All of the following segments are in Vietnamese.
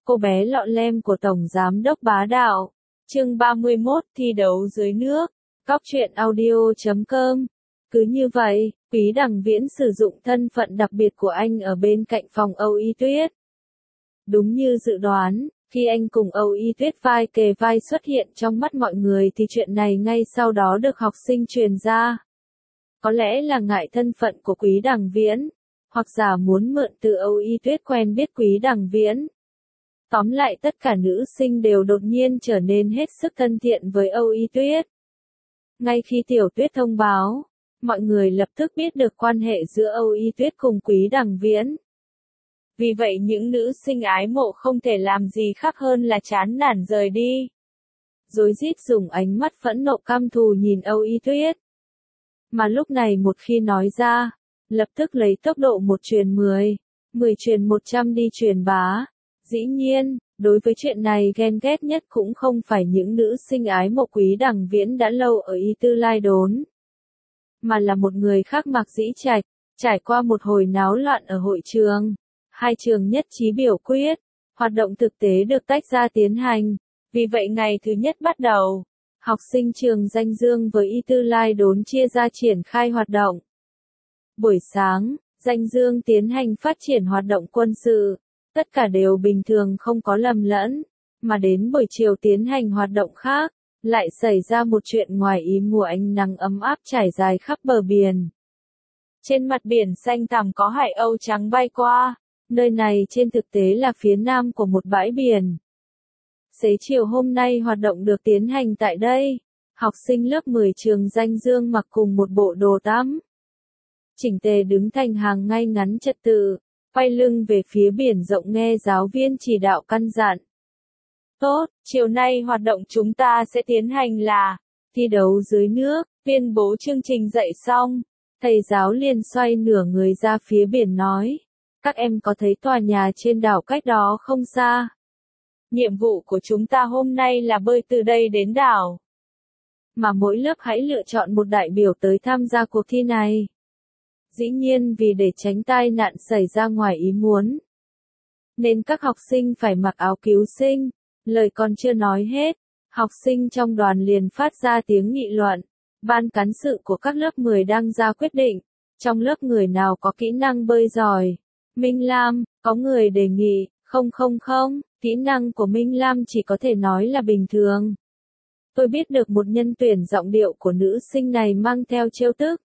Cô bé lọ lem của Tổng Giám đốc bá đạo. Chương 31 thi đấu dưới nước. Cóc truyện audio.com. Cứ như vậy, Quý Đằng Viễn sử dụng thân phận đặc biệt của anh ở bên cạnh phòng Âu Y Tuyết. Đúng như dự đoán, khi anh cùng Âu Y Tuyết vai kề vai xuất hiện trong mắt mọi người thì chuyện này ngay sau đó được học sinh truyền ra. Có lẽ là ngại thân phận của Quý Đằng Viễn, hoặc giả muốn mượn từ Âu Y Tuyết quen biết Quý Đằng Viễn. Tóm lại tất cả nữ sinh đều đột nhiên trở nên hết sức thân thiện với Âu Y Tuyết. Ngay khi Tiểu Tuyết thông báo, mọi người lập tức biết được quan hệ giữa Âu Y Tuyết cùng Quý Đằng Viễn. Vì vậy những nữ sinh ái mộ không thể làm gì khác hơn là chán nản rời đi. Rối rít dùng ánh mắt phẫn nộ căm thù nhìn Âu Y Tuyết. Mà lúc này một khi nói ra, lập tức lấy tốc độ 1 truyền 10, 10 truyền 100 đi truyền bá. Dĩ nhiên, đối với chuyện này ghen ghét nhất cũng không phải những nữ sinh ái mộ Quý Đằng Viễn đã lâu ở Y Tư Lai Đốn, mà là một người khác Mạc Dĩ Trạch. Trải qua một hồi náo loạn ở hội trường, hai trường nhất trí biểu quyết, hoạt động thực tế được tách ra tiến hành. Vì vậy ngày thứ nhất bắt đầu, học sinh trường Danh Dương với Y Tư Lai Đốn chia ra triển khai hoạt động. Buổi sáng, Danh Dương tiến hành phát triển hoạt động quân sự, tất cả đều bình thường không có lầm lẫn, mà đến buổi chiều tiến hành hoạt động khác, lại xảy ra một chuyện ngoài ý mùa ánh nắng ấm áp trải dài khắp bờ biển. Trên mặt biển xanh thẳm có hải âu trắng bay qua, nơi này trên thực tế là phía nam của một bãi biển. Xế chiều hôm nay hoạt động được tiến hành tại đây, học sinh lớp 10 trường Danh Dương mặc cùng một bộ đồ tắm. Chỉnh tề đứng thành hàng ngay ngắn trật tự, quay lưng về phía biển rộng nghe giáo viên chỉ đạo căn dặn. Tốt, chiều nay hoạt động chúng ta sẽ tiến hành là thi đấu dưới nước. Tuyên bố chương trình dạy xong, thầy giáo liền xoay nửa người ra phía biển nói, các em có thấy tòa nhà trên đảo cách đó không xa? Nhiệm vụ của chúng ta hôm nay là bơi từ đây đến đảo. Mà mỗi lớp hãy lựa chọn một đại biểu tới tham gia cuộc thi này. Dĩ nhiên vì để tránh tai nạn xảy ra ngoài ý muốn, nên các học sinh phải mặc áo cứu sinh. Lời còn chưa nói hết, học sinh trong đoàn liền phát ra tiếng nghị luận. Ban cán sự của các lớp 10 đang ra quyết định, trong lớp người nào có kỹ năng bơi giỏi. Minh Lam, có người đề nghị, không, kỹ năng của Minh Lam chỉ có thể nói là bình thường. Tôi biết được một nhân tuyển giọng điệu của nữ sinh này mang theo trêu tức.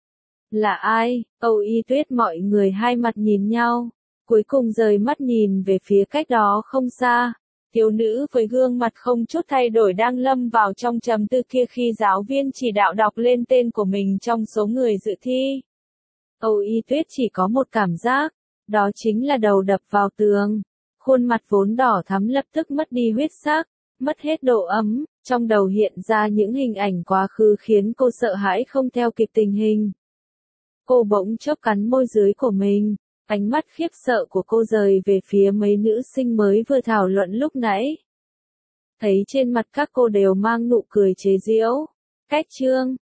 Là ai? Âu Y Tuyết mọi người hai mặt nhìn nhau, cuối cùng rời mắt nhìn về phía cách đó không xa. Thiếu nữ với gương mặt không chút thay đổi đang lâm vào trong trầm tư kia khi giáo viên chỉ đạo đọc lên tên của mình trong số người dự thi. Âu Y Tuyết chỉ có một cảm giác, đó chính là đầu đập vào tường. Khuôn mặt vốn đỏ thắm lập tức mất đi huyết sắc, mất hết độ ấm, trong đầu hiện ra những hình ảnh quá khứ khiến cô sợ hãi không theo kịp tình hình. Cô bỗng chốc cắn môi dưới của mình, ánh mắt khiếp sợ của cô rời về phía mấy nữ sinh mới vừa thảo luận lúc nãy. Thấy trên mặt các cô đều mang nụ cười chế giễu. Cách chương,